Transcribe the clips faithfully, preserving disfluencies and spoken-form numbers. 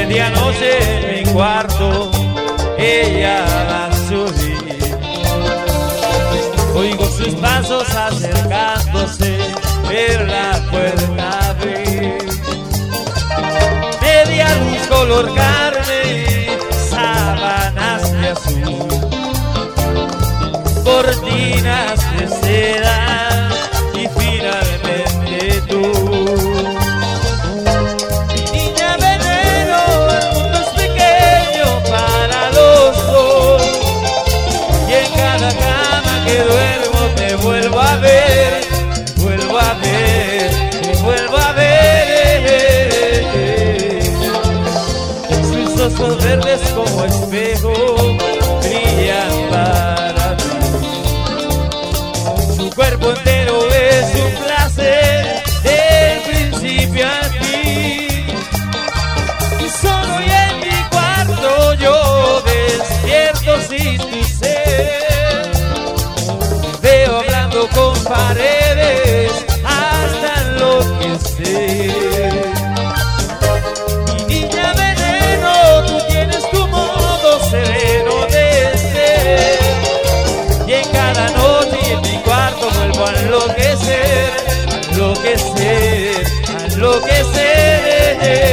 Medianoche en mi cuarto, ella va a subir. Oigo sus pasos acercándose, pero la puerta abrir. Media luz color carne, sábanas de azul, cortinas de seda y finalmente tú. Mi niña veneno, el mundo es pequeño para los dos, y en cada cama que duermo te vuelvo a ver, vuelvo a ver, te vuelvo a ver. Sus ojos verdes como espejo brillan para mí. Su cuerpo entero es un placer de principio a fin. Y solo y en mi cuarto yo despierto sin tu ser. Veo hablando con paredes hasta enloquecer. Mi niña veneno, tú tienes tu modo sereno de ser. Y en cada noche y en mi cuarto vuelvo a enloquecer, a enloquecer, a enloquecer.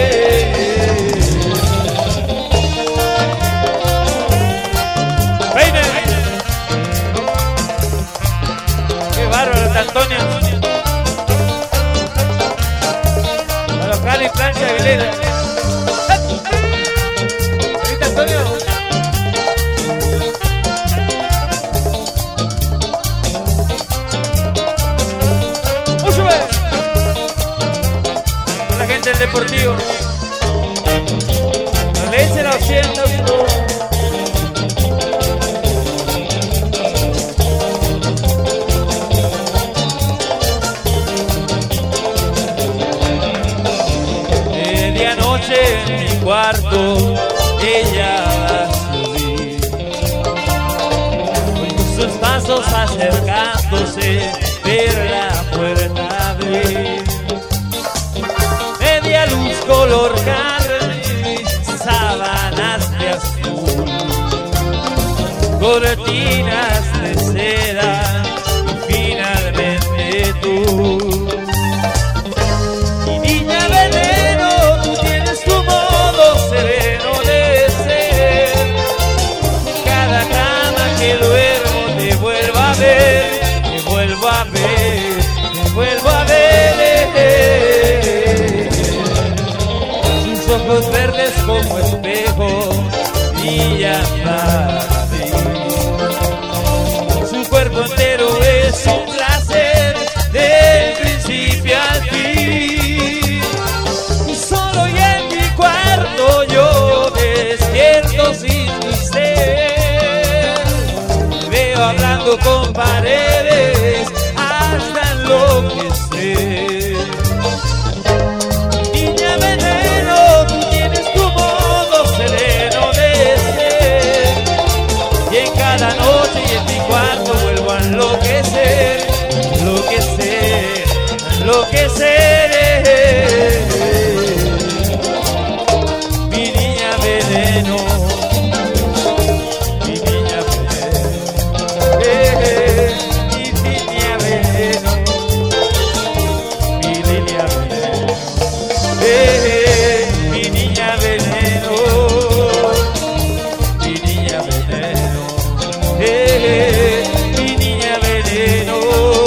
¡Peine! ¡Qué bárbaro, Antonio! A los Cali, plancha y Vilena. ¿Viste, Antonio? La gente del Deportivo. La ley será ochenta. Medianoche en mi cuarto, ella va a subir. Con sus pasos acercándose, ver la puerta abrir. Media luz color carne, sábanas de azul, cortinas de seda y finalmente tú. Mi niña veneno, tú tienes tu modo sereno de ser. Cada cama que duermo te vuelvo a ver, te vuelvo a ver, te vuelvo a ver. Sus ojos verdes como espejo brillan para mí. Su cuerpo entero es un placer de principio al fin. Y solo y en mi cuarto yo despierto sin tu ser. Me veo hablando con paredes hasta enloquecer. Niña veneno, tú tienes tu modo sereno de ser. Y en cada noche y en mi cuarto vuelvo a enloquecer, enloquecer, enloquecer. Mi niña veneno, mi niña veneno, eh, mi niña veneno, mi niña veneno, eh, mi niña veneno, mi niña veneno, eh, mi niña veneno.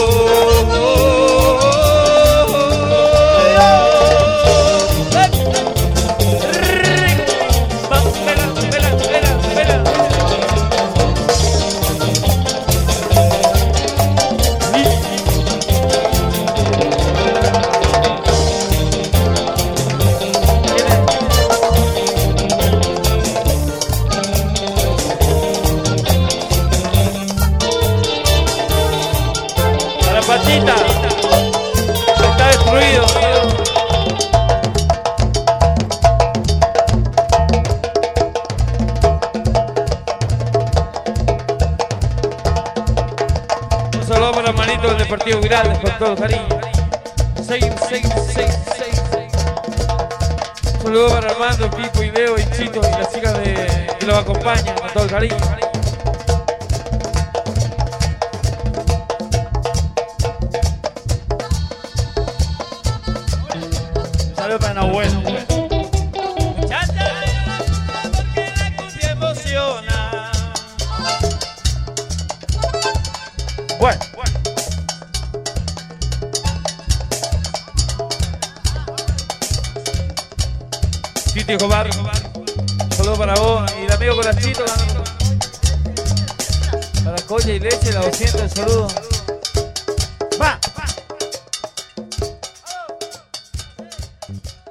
Pachita, está destruido. Un saludo para los manitos del Deportivo Grande, con todo cariño. seis, seis, seis, seis, seis. Un saludo para Armando, Pipo y Leo y Chito y las chicas de, que los acompañan con todo el cariño. Un saludo para Nahuel. Muchacha, porque la cumbia emociona. Bueno, Chito y Escobar, un saludo para vos y el amigo Colachito. Para Colla y Leche, la doscientos, el saludo. va.